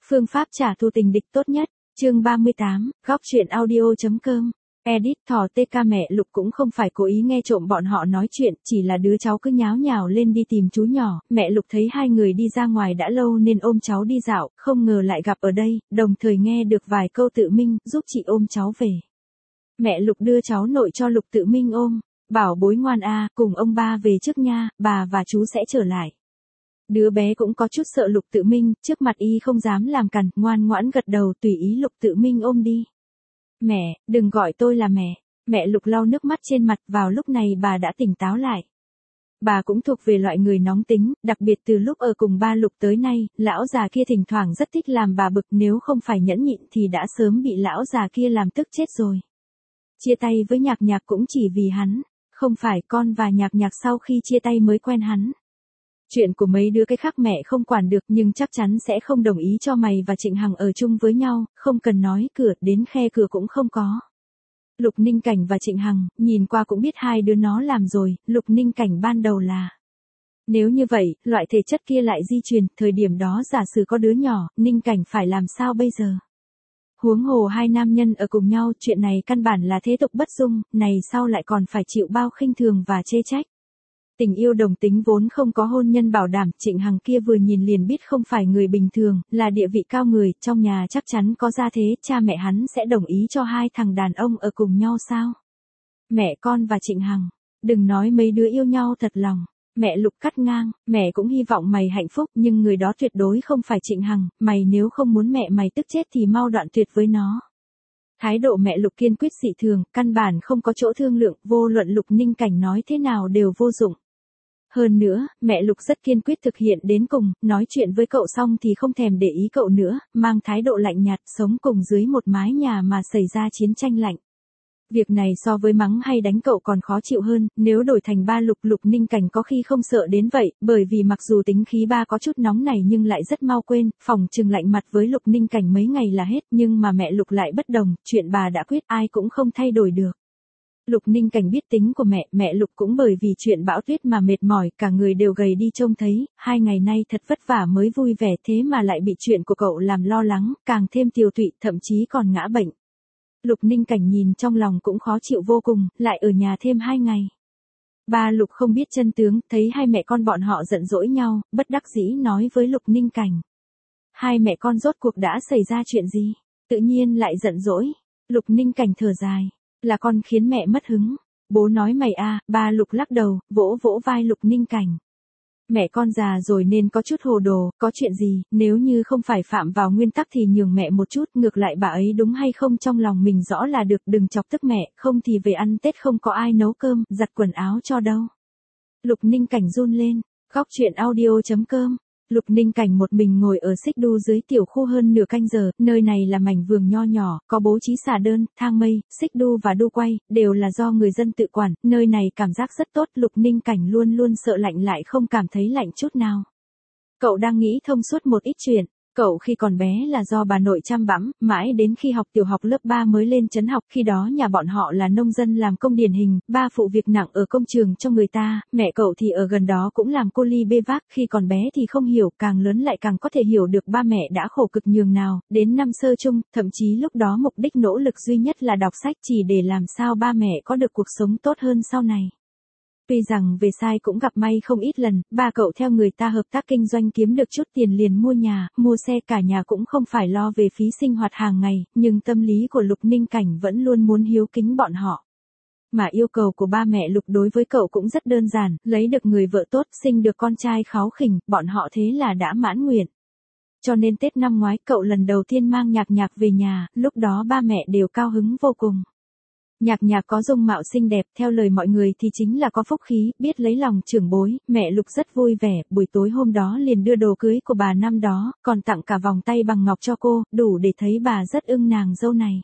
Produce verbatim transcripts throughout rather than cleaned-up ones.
Phương pháp trả thù tình địch tốt nhất. Chương ba mươi tám, góc truyện audio.com. Edit thỏ tê ca mẹ Lục cũng không phải cố ý nghe trộm bọn họ nói chuyện, chỉ là đứa cháu cứ nháo nhào lên đi tìm chú nhỏ, mẹ Lục thấy hai người đi ra ngoài đã lâu nên ôm cháu đi dạo, không ngờ lại gặp ở đây, đồng thời nghe được vài câu Tự Minh, giúp chị ôm cháu về. Mẹ Lục đưa cháu nội cho Lục Tự Minh ôm, bảo bối ngoan a, cùng ông ba về trước nha, bà và chú sẽ trở lại. Đứa bé cũng có chút sợ Lục Tự Minh, trước mặt y không dám làm cằn, ngoan ngoãn gật đầu tùy ý Lục Tự Minh ôm đi. Mẹ, đừng gọi tôi là mẹ. Mẹ Lục lau nước mắt trên mặt, vào lúc này bà đã tỉnh táo lại. Bà cũng thuộc về loại người nóng tính, đặc biệt từ lúc ở cùng ba Lục tới nay, lão già kia thỉnh thoảng rất thích làm bà bực, nếu không phải nhẫn nhịn thì đã sớm bị lão già kia làm tức chết rồi. Chia tay với Nhạc Nhạc cũng chỉ vì hắn, không phải con và Nhạc Nhạc sau khi chia tay mới quen hắn. Chuyện của mấy đứa cái khác mẹ không quản được nhưng chắc chắn sẽ không đồng ý cho mày và Trịnh Hằng ở chung với nhau, không cần nói cửa, đến khe cửa cũng không có. Lục Ninh Cảnh và Trịnh Hằng, nhìn qua cũng biết hai đứa nó làm rồi, Lục Ninh Cảnh ban đầu là. Nếu như vậy, loại thể chất kia lại di truyền, thời điểm đó giả sử có đứa nhỏ, Ninh Cảnh phải làm sao bây giờ? Huống hồ hai nam nhân ở cùng nhau, chuyện này căn bản là thế tục bất dung, này sau lại còn phải chịu bao khinh thường và chê trách. Tình yêu đồng tính vốn không có hôn nhân bảo đảm, Trịnh Hằng kia vừa nhìn liền biết không phải người bình thường, là địa vị cao người, trong nhà chắc chắn có gia thế, cha mẹ hắn sẽ đồng ý cho hai thằng đàn ông ở cùng nhau sao? Mẹ con và Trịnh Hằng, đừng nói mấy đứa yêu nhau thật lòng. Mẹ Lục cắt ngang, mẹ cũng hy vọng mày hạnh phúc nhưng người đó tuyệt đối không phải Trịnh Hằng, mày nếu không muốn mẹ mày tức chết thì mau đoạn tuyệt với nó. Thái độ mẹ Lục kiên quyết dị thường, căn bản không có chỗ thương lượng, vô luận Lục Ninh Cảnh nói thế nào đều vô dụng. Hơn nữa, mẹ Lục rất kiên quyết thực hiện đến cùng, nói chuyện với cậu xong thì không thèm để ý cậu nữa, mang thái độ lạnh nhạt, sống cùng dưới một mái nhà mà xảy ra chiến tranh lạnh. Việc này so với mắng hay đánh cậu còn khó chịu hơn, nếu đổi thành ba Lục, Lục Ninh Cảnh có khi không sợ đến vậy, bởi vì mặc dù tính khí ba có chút nóng này nhưng lại rất mau quên, phòng trừng lạnh mặt với Lục Ninh Cảnh mấy ngày là hết, nhưng mà mẹ Lục lại bất đồng, chuyện bà đã quyết ai cũng không thay đổi được. Lục Ninh Cảnh biết tính của mẹ, mẹ Lục cũng bởi vì chuyện bão tuyết mà mệt mỏi, cả người đều gầy đi trông thấy, hai ngày nay thật vất vả mới vui vẻ thế mà lại bị chuyện của cậu làm lo lắng, càng thêm tiều tụy, thậm chí còn ngã bệnh. Lục Ninh Cảnh nhìn trong lòng cũng khó chịu vô cùng, lại ở nhà thêm hai ngày. Ba Lục không biết chân tướng, thấy hai mẹ con bọn họ giận dỗi nhau, bất đắc dĩ nói với Lục Ninh Cảnh. Hai mẹ con rốt cuộc đã xảy ra chuyện gì? Tự nhiên lại giận dỗi. Lục Ninh Cảnh thở dài. Là con khiến mẹ mất hứng. Bố nói mày a, à, ba Lục lắc đầu, vỗ vỗ vai Lục Ninh Cảnh. Mẹ con già rồi nên có chút hồ đồ, có chuyện gì, nếu như không phải phạm vào nguyên tắc thì nhường mẹ một chút, ngược lại bà ấy đúng hay không trong lòng mình rõ là được, đừng chọc tức mẹ, không thì về ăn Tết không có ai nấu cơm, giặt quần áo cho đâu. Lục Ninh Cảnh run lên, góc truyện audio.com. Lục Ninh Cảnh một mình ngồi ở xích đu dưới tiểu khu hơn nửa canh giờ, nơi này là mảnh vườn nho nhỏ, có bố trí xà đơn, thang mây, xích đu và đu quay, đều là do người dân tự quản, nơi này cảm giác rất tốt, Lục Ninh Cảnh luôn luôn sợ lạnh lại không cảm thấy lạnh chút nào. Cậu đang nghĩ thông suốt một ít chuyện. Cậu khi còn bé là do bà nội chăm bẵm, mãi đến khi học tiểu học lớp ba mới lên trấn học, khi đó nhà bọn họ là nông dân làm công điển hình, ba phụ việc nặng ở công trường cho người ta, mẹ cậu thì ở gần đó cũng làm cô ly bê vác, khi còn bé thì không hiểu, càng lớn lại càng có thể hiểu được ba mẹ đã khổ cực nhường nào, đến năm sơ chung, thậm chí lúc đó mục đích nỗ lực duy nhất là đọc sách chỉ để làm sao ba mẹ có được cuộc sống tốt hơn sau này. Tuy rằng về sai cũng gặp may không ít lần, ba cậu theo người ta hợp tác kinh doanh kiếm được chút tiền liền mua nhà, mua xe, cả nhà cũng không phải lo về phí sinh hoạt hàng ngày, nhưng tâm lý của Lục Ninh Cảnh vẫn luôn muốn hiếu kính bọn họ. Mà yêu cầu của ba mẹ Lục đối với cậu cũng rất đơn giản, lấy được người vợ tốt, sinh được con trai kháu khỉnh, bọn họ thế là đã mãn nguyện. Cho nên Tết năm ngoái cậu lần đầu tiên mang Nhạc Nhạc về nhà, lúc đó ba mẹ đều cao hứng vô cùng. Nhạc Nhạc có dung mạo xinh đẹp, theo lời mọi người thì chính là có phúc khí, biết lấy lòng trưởng bối, mẹ Lục rất vui vẻ, buổi tối hôm đó liền đưa đồ cưới của bà năm đó, còn tặng cả vòng tay bằng ngọc cho cô, đủ để thấy bà rất ưng nàng dâu này.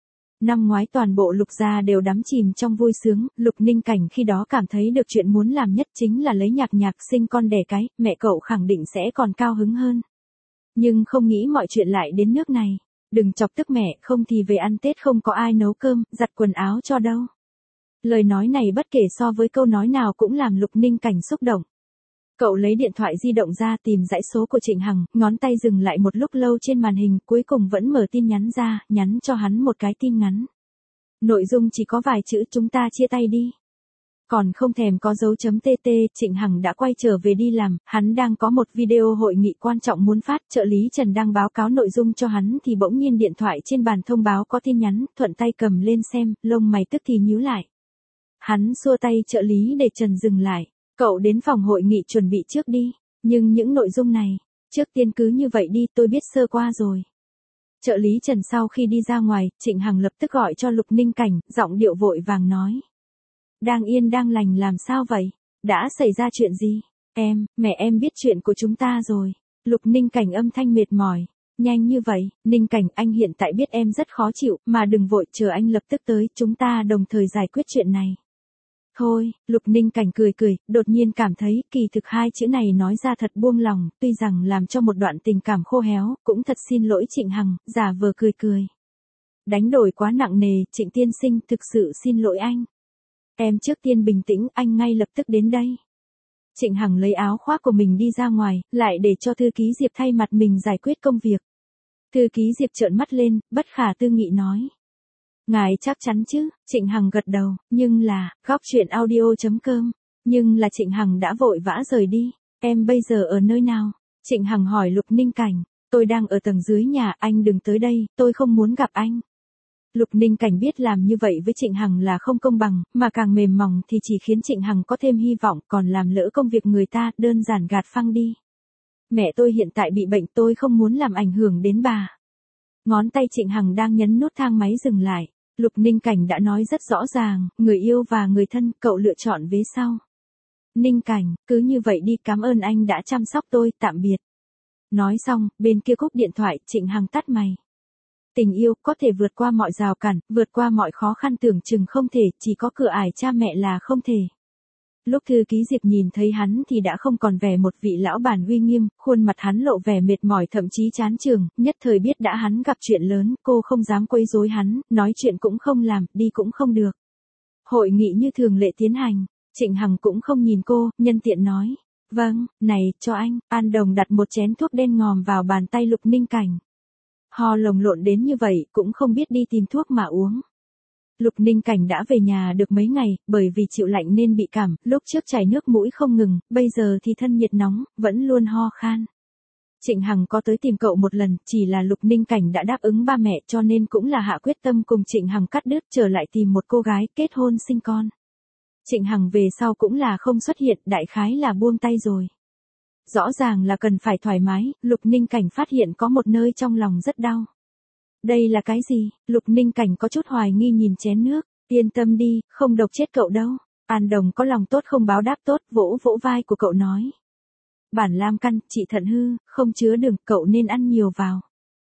Năm ngoái toàn bộ Lục gia đều đắm chìm trong vui sướng, Lục Ninh Cảnh khi đó cảm thấy được chuyện muốn làm nhất chính là lấy Nhạc Nhạc sinh con đẻ cái, mẹ cậu khẳng định sẽ còn cao hứng hơn. Nhưng không nghĩ mọi chuyện lại đến nước này. Đừng chọc tức mẹ, không thì về ăn Tết không có ai nấu cơm, giặt quần áo cho đâu. Lời nói này bất kể so với câu nói nào cũng làm Lục Ninh Cảnh xúc động. Cậu lấy điện thoại di động ra tìm dãy số của Trịnh Hằng, ngón tay dừng lại một lúc lâu trên màn hình, cuối cùng vẫn mở tin nhắn ra, nhắn cho hắn một cái tin ngắn. Nội dung chỉ có vài chữ chúng ta chia tay đi. Còn không thèm có dấu chấm tt, Trịnh Hằng đã quay trở về đi làm, hắn đang có một video hội nghị quan trọng muốn phát, trợ lý Trần đang báo cáo nội dung cho hắn thì bỗng nhiên điện thoại trên bàn thông báo có tin nhắn, thuận tay cầm lên xem, lông mày tức thì nhíu lại. Hắn xua tay trợ lý để Trần dừng lại, cậu đến phòng hội nghị chuẩn bị trước đi, nhưng những nội dung này, trước tiên cứ như vậy đi, tôi biết sơ qua rồi. Trợ lý Trần sau khi đi ra ngoài, Trịnh Hằng lập tức gọi cho Lục Ninh Cảnh, giọng điệu vội vàng nói. Đang yên đang lành làm sao vậy? Đã xảy ra chuyện gì? Em, mẹ em biết chuyện của chúng ta rồi. Lục Ninh Cảnh âm thanh mệt mỏi. Nhanh như vậy, Ninh Cảnh, anh hiện tại biết em rất khó chịu, mà đừng vội, chờ anh lập tức tới, chúng ta đồng thời giải quyết chuyện này. Thôi, Lục Ninh Cảnh cười cười, đột nhiên cảm thấy kỳ thực hai chữ này nói ra thật buông lòng, tuy rằng làm cho một đoạn tình cảm khô héo, cũng thật xin lỗi Trịnh Hằng, giả vờ cười cười. Đánh đổi quá nặng nề, Trịnh tiên sinh, thực sự xin lỗi anh. Em trước tiên bình tĩnh, anh ngay lập tức đến đây. Trịnh Hằng lấy áo khoác của mình đi ra ngoài, lại để cho thư ký Diệp thay mặt mình giải quyết công việc. Thư ký Diệp trợn mắt lên, bất khả tư nghị nói. Ngài chắc chắn chứ? Trịnh Hằng gật đầu, nhưng là, góc chuyện audio chấm com. Nhưng là Trịnh Hằng đã vội vã rời đi. Em bây giờ ở nơi nào? Trịnh Hằng hỏi Lục Ninh Cảnh. Tôi đang ở tầng dưới nhà, anh đừng tới đây, tôi không muốn gặp anh. Lục Ninh Cảnh biết làm như vậy với Trịnh Hằng là không công bằng, mà càng mềm mỏng thì chỉ khiến Trịnh Hằng có thêm hy vọng, còn làm lỡ công việc người ta, đơn giản gạt phăng đi. Mẹ tôi hiện tại bị bệnh, tôi không muốn làm ảnh hưởng đến bà. Ngón tay Trịnh Hằng đang nhấn nút thang máy dừng lại. Lục Ninh Cảnh đã nói rất rõ ràng, người yêu và người thân, cậu lựa chọn vế sau. Ninh Cảnh, cứ như vậy đi, cảm ơn anh đã chăm sóc tôi, tạm biệt. Nói xong, bên kia cúp điện thoại, Trịnh Hằng tắt mày. Tình yêu có thể vượt qua mọi rào cản, vượt qua mọi khó khăn tưởng chừng không thể, chỉ có cửa ải cha mẹ là không thể. Lúc thư ký Diệp nhìn thấy hắn thì đã không còn vẻ một vị lão bản uy nghiêm, khuôn mặt hắn lộ vẻ mệt mỏi thậm chí chán chường, nhất thời biết đã hắn gặp chuyện lớn, cô không dám quấy rối hắn, nói chuyện cũng không làm, đi cũng không được. Hội nghị như thường lệ tiến hành, Trịnh Hằng cũng không nhìn cô, nhân tiện nói. Vâng, này, cho anh, An Đồng đặt một chén thuốc đen ngòm vào bàn tay Lục Ninh Cảnh. Ho lồng lộn đến như vậy, cũng không biết đi tìm thuốc mà uống. Lục Ninh Cảnh đã về nhà được mấy ngày, bởi vì chịu lạnh nên bị cảm, lúc trước chảy nước mũi không ngừng, bây giờ thì thân nhiệt nóng, vẫn luôn ho khan. Trịnh Hằng có tới tìm cậu một lần, chỉ là Lục Ninh Cảnh đã đáp ứng ba mẹ cho nên cũng là hạ quyết tâm cùng Trịnh Hằng cắt đứt, trở lại tìm một cô gái, kết hôn sinh con. Trịnh Hằng về sau cũng là không xuất hiện, đại khái là buông tay rồi. Rõ ràng là cần phải thoải mái, Lục Ninh Cảnh phát hiện có một nơi trong lòng rất đau. Đây là cái gì? Lục Ninh Cảnh có chút hoài nghi nhìn chén nước. Yên tâm đi, không độc chết cậu đâu. An Đồng có lòng tốt không báo đáp tốt, vỗ vỗ vai của cậu nói. Bản lam căn, trị thận hư, không chứa đường, cậu nên ăn nhiều vào.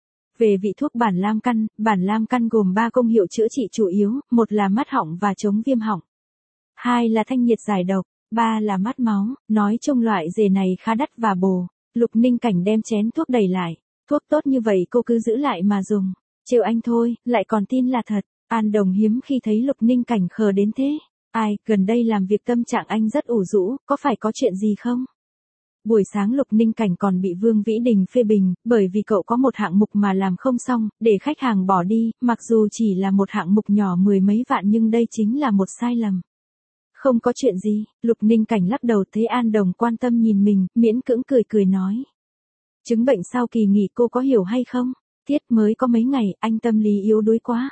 Về vị thuốc bản lam căn, bản lam căn gồm ba công hiệu chữa trị chủ yếu, một là mát họng và chống viêm họng. Hai là thanh nhiệt giải độc, ba là mát máu, nói chung loại dề này khá đắt và bồ. Lục Ninh Cảnh đem chén thuốc đẩy lại. Thuốc tốt như vậy cô cứ giữ lại mà dùng. Trêu anh thôi, lại còn tin là thật. An Đồng hiếm khi thấy Lục Ninh Cảnh khờ đến thế. Ai, gần đây làm việc tâm trạng anh rất ủ rũ, có phải có chuyện gì không? Buổi sáng Lục Ninh Cảnh còn bị Vương Vĩ Đình phê bình, bởi vì cậu có một hạng mục mà làm không xong, để khách hàng bỏ đi, mặc dù chỉ là một hạng mục nhỏ mười mấy vạn nhưng đây chính là một sai lầm. Không có chuyện gì, Lục Ninh Cảnh lắc đầu, thấy An Đồng quan tâm nhìn mình, miễn cưỡng cười cười nói. Chứng bệnh sau kỳ nghỉ cô có hiểu hay không? Tiết mới có mấy ngày, anh tâm lý yếu đuối quá.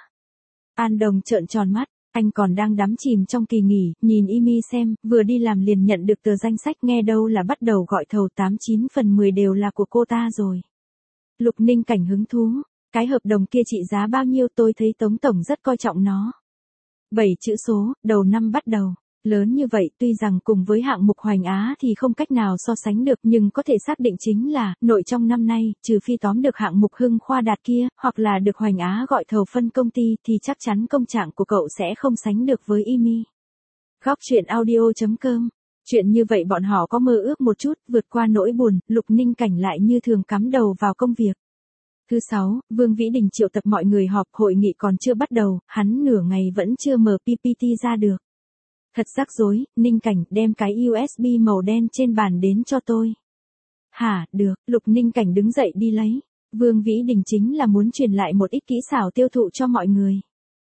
An Đồng trợn tròn mắt, anh còn đang đắm chìm trong kỳ nghỉ, nhìn email xem, vừa đi làm liền nhận được tờ danh sách, nghe đâu là bắt đầu gọi thầu, tám chín phần mười đều là của cô ta rồi. Lục Ninh Cảnh hứng thú, cái hợp đồng kia trị giá bao nhiêu, tôi thấy Tống Tổng rất coi trọng nó. bảy chữ số, đầu năm bắt đầu. Lớn như vậy, tuy rằng cùng với hạng mục Hoành Á thì không cách nào so sánh được, nhưng có thể xác định chính là, nội trong năm nay, trừ phi tóm được hạng mục Hưng Khoa Đạt kia, hoặc là được Hoành Á gọi thầu phân công ty, thì chắc chắn công trạng của cậu sẽ không sánh được với i em i. Góc chuyện audio chấm com. Chuyện như vậy bọn họ có mơ ước một chút, vượt qua nỗi buồn, Lục Ninh Cảnh lại như thường cắm đầu vào công việc. Thứ sáu, Vương Vĩ Đình triệu tập mọi người họp, hội nghị còn chưa bắt đầu, hắn nửa ngày vẫn chưa mở pê pê tê ra được. Thật rắc rối, Ninh Cảnh đem cái u ét bê màu đen trên bàn đến cho tôi. Hả, được, Lục Ninh Cảnh đứng dậy đi lấy. Vương Vĩ Đình chính là muốn truyền lại một ít kỹ xảo tiêu thụ cho mọi người.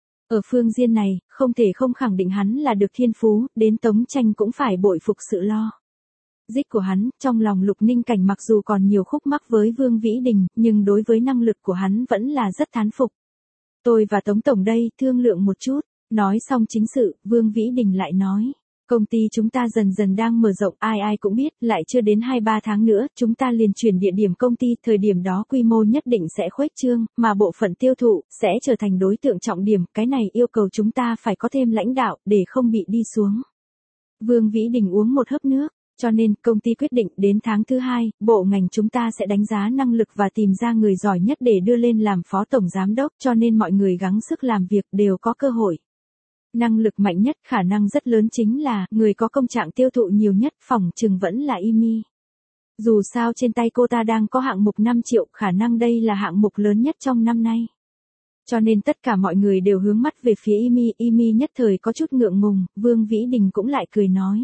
Ở phương diện này, không thể không khẳng định hắn là được thiên phú, đến Tống Tranh cũng phải bội phục sự lo dích của hắn. Trong lòng Lục Ninh Cảnh mặc dù còn nhiều khúc mắc với Vương Vĩ Đình, nhưng đối với năng lực của hắn vẫn là rất thán phục. Tôi và Tống Tổng đây, thương lượng một chút. Nói xong chính sự, Vương Vĩ Đình lại nói. Công ty chúng ta dần dần đang mở rộng, ai ai cũng biết, lại chưa đến hai ba tháng nữa, chúng ta liền chuyển địa điểm công ty, thời điểm đó quy mô nhất định sẽ khuếch trương, mà bộ phận tiêu thụ, sẽ trở thành đối tượng trọng điểm, cái này yêu cầu chúng ta phải có thêm lãnh đạo, để không bị đi xuống. Vương Vĩ Đình uống một hớp nước, cho nên, công ty quyết định, đến tháng thứ hai, bộ ngành chúng ta sẽ đánh giá năng lực và tìm ra người giỏi nhất để đưa lên làm phó tổng giám đốc, cho nên mọi người gắng sức làm việc, đều có cơ hội. Năng lực mạnh nhất, khả năng rất lớn chính là, người có công trạng tiêu thụ nhiều nhất, phỏng chừng vẫn là Imi. Dù sao trên tay cô ta đang có hạng mục năm triệu, khả năng đây là hạng mục lớn nhất trong năm nay. Cho nên tất cả mọi người đều hướng mắt về phía Imi, Imi nhất thời có chút ngượng ngùng, Vương Vĩ Đình cũng lại cười nói.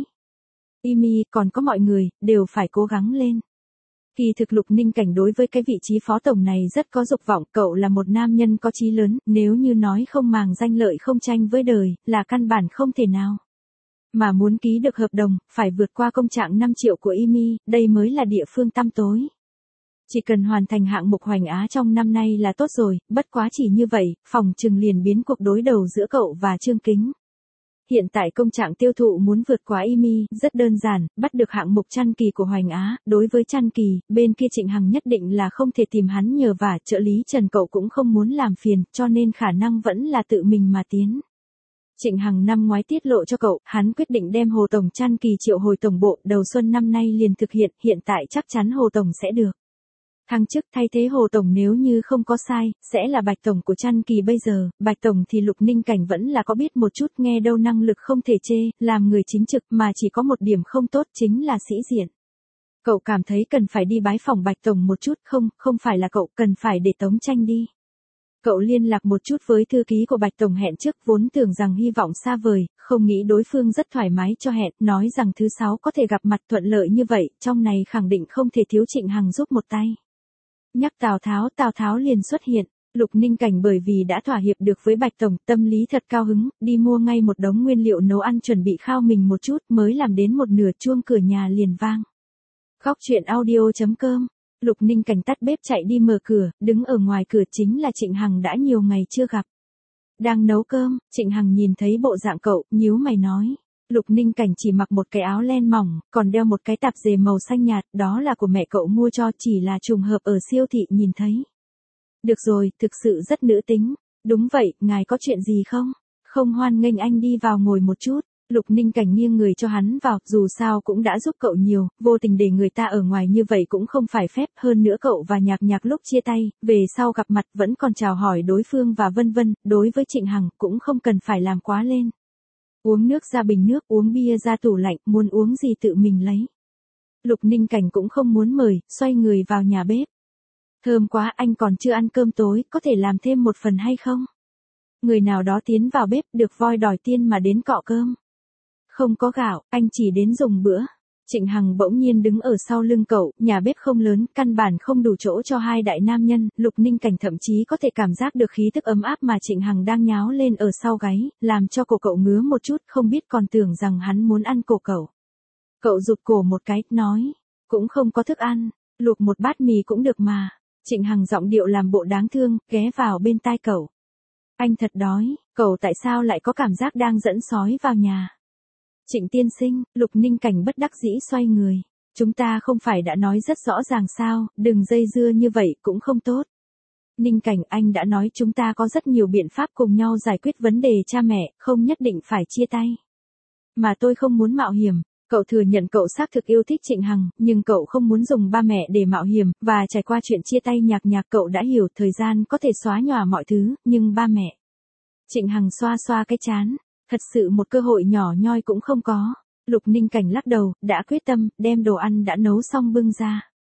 Imi, còn có mọi người, đều phải cố gắng lên. Kỳ thực Lục Ninh Cảnh đối với cái vị trí phó tổng này rất có dục vọng, cậu là một nam nhân có chí lớn, nếu như nói không màng danh lợi không tranh với đời, là căn bản không thể nào. Mà muốn ký được hợp đồng, phải vượt qua công trạng năm triệu của Imi, đây mới là địa phương tăm tối. Chỉ cần hoàn thành hạng mục Hoành Á trong năm nay là tốt rồi, bất quá chỉ như vậy, phòng trừng liền biến cuộc đối đầu giữa cậu và Trương Kính. Hiện tại công trạng tiêu thụ muốn vượt qua Imi, rất đơn giản, bắt được hạng mục Chăn Kỳ của Hoành Á, đối với Chăn Kỳ, bên kia Trịnh Hằng nhất định là không thể tìm hắn nhờ vả, trợ lý Trần cậu cũng không muốn làm phiền, cho nên khả năng vẫn là tự mình mà tiến. Trịnh Hằng năm ngoái tiết lộ cho cậu, hắn quyết định đem Hồ Tổng Chăn Kỳ triệu hồi tổng bộ, đầu xuân năm nay liền thực hiện, hiện tại chắc chắn Hồ Tổng sẽ được thăng chức, thay thế Hồ Tổng, nếu như không có sai, sẽ là Bạch Tổng của Chăn Kỳ bây giờ. Bạch Tổng thì Lục Ninh Cảnh vẫn là có biết một chút, nghe đâu năng lực không thể chê, làm người chính trực, mà chỉ có một điểm không tốt chính là sĩ diện. Cậu cảm thấy cần phải đi bái phỏng Bạch Tổng một chút, không, không phải là cậu, cần phải để Tống Tranh đi. Cậu liên lạc một chút với thư ký của Bạch Tổng hẹn trước, vốn tưởng rằng hy vọng xa vời, không nghĩ đối phương rất thoải mái cho hẹn, nói rằng thứ sáu có thể gặp mặt thuận lợi như vậy, trong này khẳng định không thể thiếu Trịnh Hằng giúp một tay. Nhắc Tào Tháo, Tào Tháo liền xuất hiện. Lục Ninh Cảnh bởi vì đã thỏa hiệp được với Bạch Tổng, tâm lý thật cao hứng, đi mua ngay một đống nguyên liệu nấu ăn chuẩn bị khao mình một chút, mới làm đến một nửa chuông cửa nhà liền vang. Góc truyện audio chấm com. Lục Ninh Cảnh tắt bếp chạy đi mở cửa, đứng ở ngoài cửa chính là Trịnh Hằng đã nhiều ngày chưa gặp. Đang nấu cơm, Trịnh Hằng nhìn thấy bộ dạng cậu, nhíu mày nói. Lục Ninh Cảnh chỉ mặc một cái áo len mỏng, còn đeo một cái tạp dề màu xanh nhạt, đó là của mẹ cậu mua cho, chỉ là trùng hợp ở siêu thị nhìn thấy. Được rồi, thực sự rất nữ tính. Đúng vậy, ngài có chuyện gì không? Không, hoan nghênh anh đi vào ngồi một chút. Lục Ninh Cảnh nghiêng người cho hắn vào, dù sao cũng đã giúp cậu nhiều, vô tình để người ta ở ngoài như vậy cũng không phải phép, hơn nữa cậu và Nhạc Nhạc lúc chia tay, về sau gặp mặt vẫn còn chào hỏi đối phương và vân vân, đối với Trịnh Hằng cũng không cần phải làm quá lên. Uống nước ra bình nước, uống bia ra tủ lạnh, muốn uống gì tự mình lấy. Lục Ninh Cảnh cũng không muốn mời, xoay người vào nhà bếp. Thơm quá, anh còn chưa ăn cơm tối, có thể làm thêm một phần hay không? Người nào đó tiến vào bếp, được voi đòi tiên mà đến cọ cơm. Không có gạo, anh chỉ đến dùng bữa. Trịnh Hằng bỗng nhiên đứng ở sau lưng cậu, nhà bếp không lớn, căn bản không đủ chỗ cho hai đại nam nhân, Lục Ninh Cảnh thậm chí có thể cảm giác được khí tức ấm áp mà Trịnh Hằng đang nháo lên ở sau gáy, làm cho cổ cậu ngứa một chút, không biết còn tưởng rằng hắn muốn ăn cổ cậu. Cậu rụt cổ một cái, nói, cũng không có thức ăn, luộc một bát mì cũng được mà. Trịnh Hằng giọng điệu làm bộ đáng thương, ghé vào bên tai cậu. Anh thật đói, cậu tại sao lại có cảm giác đang dẫn sói vào nhà? Trịnh tiên sinh, Lục Ninh Cảnh bất đắc dĩ xoay người. Chúng ta không phải đã nói rất rõ ràng sao, đừng dây dưa như vậy cũng không tốt. Ninh Cảnh, anh đã nói chúng ta có rất nhiều biện pháp cùng nhau giải quyết vấn đề cha mẹ, không nhất định phải chia tay. Mà tôi không muốn mạo hiểm. Cậu thừa nhận cậu xác thực yêu thích Trịnh Hằng, nhưng cậu không muốn dùng ba mẹ để mạo hiểm, và trải qua chuyện chia tay Nhạc Nhạc cậu đã hiểu thời gian có thể xóa nhòa mọi thứ, nhưng ba mẹ. Trịnh Hằng xoa xoa cái trán. Thật sự một cơ hội nhỏ nhoi cũng không có. Lục Ninh Cảnh lắc đầu, đã quyết tâm, đem đồ ăn đã nấu xong bưng ra.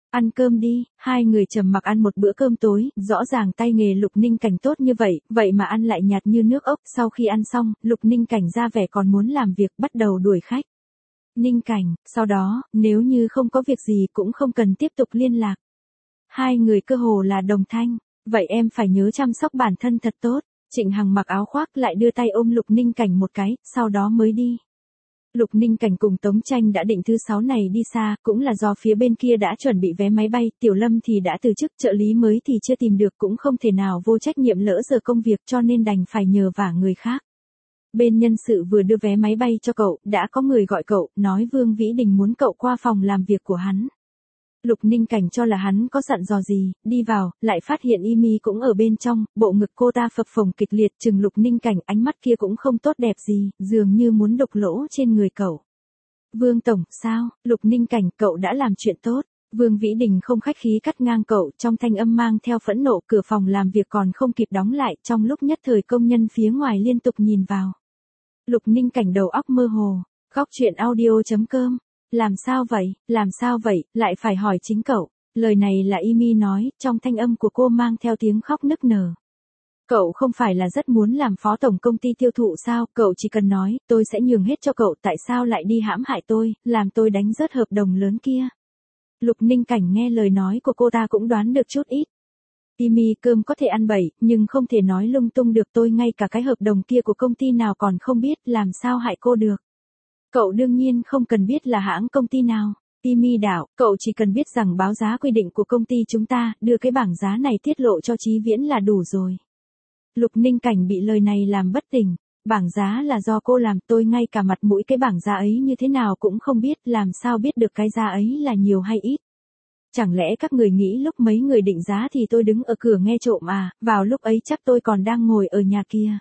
Ăn cơm đi, hai người trầm mặc ăn một bữa cơm tối, rõ ràng tay nghề Lục Ninh Cảnh tốt như vậy, vậy mà ăn lại nhạt như nước ốc. Sau khi ăn xong, Lục Ninh Cảnh ra vẻ còn muốn làm việc, bắt đầu đuổi khách. Ninh Cảnh, sau đó, nếu như không có việc gì cũng không cần tiếp tục liên lạc. Hai người cơ hồ là đồng thanh, vậy em phải nhớ chăm sóc bản thân thật tốt. Trịnh Hằng mặc áo khoác lại đưa tay ôm Lục Ninh Cảnh một cái, sau đó mới đi. Lục Ninh Cảnh cùng Tống Tranh đã định thứ sáu này đi xa, cũng là do phía bên kia đã chuẩn bị vé máy bay, Tiểu Lâm thì đã từ chức, trợ lý mới thì chưa tìm được, cũng không thể nào vô trách nhiệm lỡ giờ công việc cho nên đành phải nhờ vả người khác. Bên nhân sự vừa đưa vé máy bay cho cậu, đã có người gọi cậu, nói Vương Vĩ Đình muốn cậu qua phòng làm việc của hắn. Lục Ninh Cảnh cho là hắn có dặn dò gì, đi vào, lại phát hiện Imi cũng ở bên trong, bộ ngực cô ta phập phồng kịch liệt, chừng Lục Ninh Cảnh, ánh mắt kia cũng không tốt đẹp gì, dường như muốn đục lỗ trên người cậu. Vương Tổng, sao, Lục Ninh Cảnh, cậu đã làm chuyện tốt. Vương Vĩ Đình không khách khí cắt ngang cậu, trong thanh âm mang theo phẫn nộ, cửa phòng làm việc còn không kịp đóng lại, trong lúc nhất thời công nhân phía ngoài liên tục nhìn vào. Lục Ninh Cảnh đầu óc mơ hồ, góc chuyện audio chấm com. Làm sao vậy, làm sao vậy, lại phải hỏi chính cậu. Lời này là Imi nói, trong thanh âm của cô mang theo tiếng khóc nức nở. Cậu không phải là rất muốn làm phó tổng công ty tiêu thụ sao, cậu chỉ cần nói, tôi sẽ nhường hết cho cậu, tại sao lại đi hãm hại tôi, làm tôi đánh rớt hợp đồng lớn kia. Lục Ninh Cảnh nghe lời nói của cô ta cũng đoán được chút ít. Imi, cơm có thể ăn bậy, nhưng không thể nói lung tung được, tôi ngay cả cái hợp đồng kia của công ty nào còn không biết, làm sao hại cô được. Cậu đương nhiên không cần biết là hãng công ty nào. Imi đảo, cậu chỉ cần biết rằng báo giá quy định của công ty chúng ta, đưa cái bảng giá này tiết lộ cho Chí Viễn là đủ rồi. Lục Ninh Cảnh bị lời này làm bất tỉnh. Bảng giá là do cô làm, tôi ngay cả mặt mũi cái bảng giá ấy như thế nào cũng không biết, làm sao biết được cái giá ấy là nhiều hay ít. Chẳng lẽ các người nghĩ lúc mấy người định giá thì tôi đứng ở cửa nghe trộm à, vào lúc ấy chắc tôi còn đang ngồi ở nhà kia.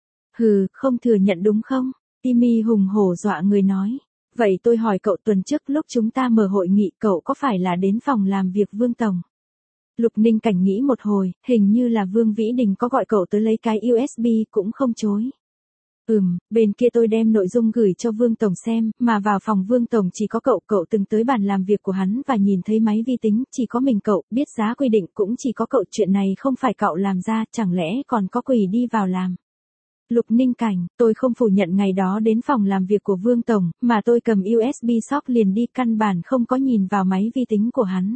Hừ, không thừa nhận đúng không? Imi hùng hổ dọa người nói. Vậy tôi hỏi cậu, tuần trước lúc chúng ta mở hội nghị cậu có phải là đến phòng làm việc Vương Tổng? Lục Ninh Cảnh nghĩ một hồi, hình như là Vương Vĩ Đình có gọi cậu tới lấy cái u ét bê, cũng không chối. Ừm, bên kia tôi đem nội dung gửi cho Vương Tổng xem, mà vào phòng Vương Tổng chỉ có cậu, cậu từng tới bàn làm việc của hắn và nhìn thấy máy vi tính, chỉ có mình cậu, biết giá quy định cũng chỉ có cậu, chuyện này không phải cậu làm ra, chẳng lẽ còn có quỷ đi vào làm. Lục Ninh Cảnh, tôi không phủ nhận ngày đó đến phòng làm việc của Vương Tổng, mà tôi cầm u ét bê shop liền đi, căn bản không có nhìn vào máy vi tính của hắn.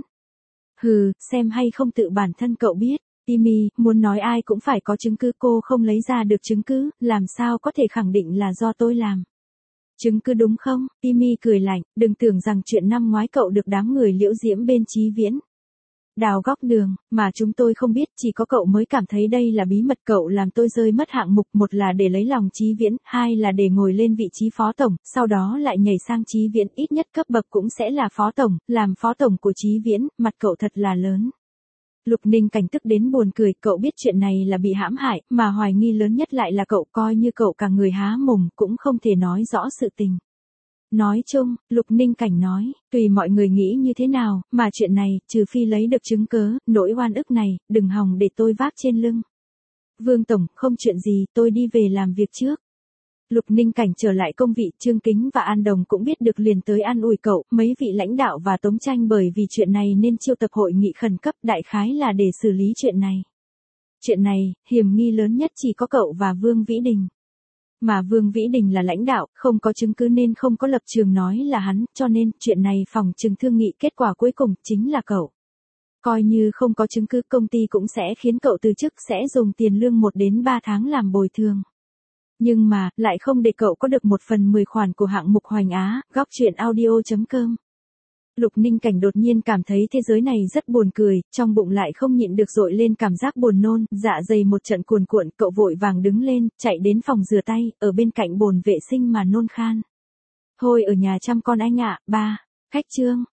Hừ, xem hay không tự bản thân cậu biết. Imi, muốn nói ai cũng phải có chứng cứ, cô không lấy ra được chứng cứ, làm sao có thể khẳng định là do tôi làm. Chứng cứ đúng không? Imi cười lạnh, đừng tưởng rằng chuyện năm ngoái cậu được đám người Liễu Diễm bên Chí Viễn đào góc đường, mà chúng tôi không biết, chỉ có cậu mới cảm thấy đây là bí mật. Cậu làm tôi rơi mất hạng mục, một là để lấy lòng Chí Viễn, hai là để ngồi lên vị trí phó tổng, sau đó lại nhảy sang Chí Viễn, ít nhất cấp bậc cũng sẽ là phó tổng, làm phó tổng của Chí Viễn, mặt cậu thật là lớn. Lục Ninh Cảnh tức đến buồn cười, cậu biết chuyện này là bị hãm hại, mà hoài nghi lớn nhất lại là cậu, coi như cậu cả người há mồm cũng không thể nói rõ sự tình. Nói chung, Lục Ninh Cảnh nói, tùy mọi người nghĩ như thế nào, mà chuyện này, trừ phi lấy được chứng cớ, nỗi oan ức này, đừng hòng để tôi vác trên lưng. Vương Tổng, không chuyện gì, tôi đi về làm việc trước. Lục Ninh Cảnh trở lại công vị, Trương Kính và An Đồng cũng biết được liền tới an ủi cậu, mấy vị lãnh đạo và Tống Tranh bởi vì chuyện này nên chiêu tập hội nghị khẩn cấp, đại khái là để xử lý chuyện này. Chuyện này, hiểm nghi lớn nhất chỉ có cậu và Vương Vĩ Đình. Mà Vương Vĩ Đình là lãnh đạo, không có chứng cứ nên không có lập trường nói là hắn, cho nên, chuyện này phòng trừng thương nghị, kết quả cuối cùng, chính là cậu. Coi như không có chứng cứ, công ty cũng sẽ khiến cậu từ chức, sẽ dùng tiền lương một đến ba tháng làm bồi thường. Nhưng mà, lại không để cậu có được một phần mười khoản của hạng mục Hoành Á, góc chuyện audio chấm com. Lục Ninh Cảnh đột nhiên cảm thấy thế giới này rất buồn cười, trong bụng lại không nhịn được dội lên cảm giác buồn nôn, dạ dày một trận cuồn cuộn, cậu vội vàng đứng lên, chạy đến phòng rửa tay, ở bên cạnh bồn vệ sinh mà nôn khan. Thôi ở nhà chăm con anh ạ, ba. Khách Trương.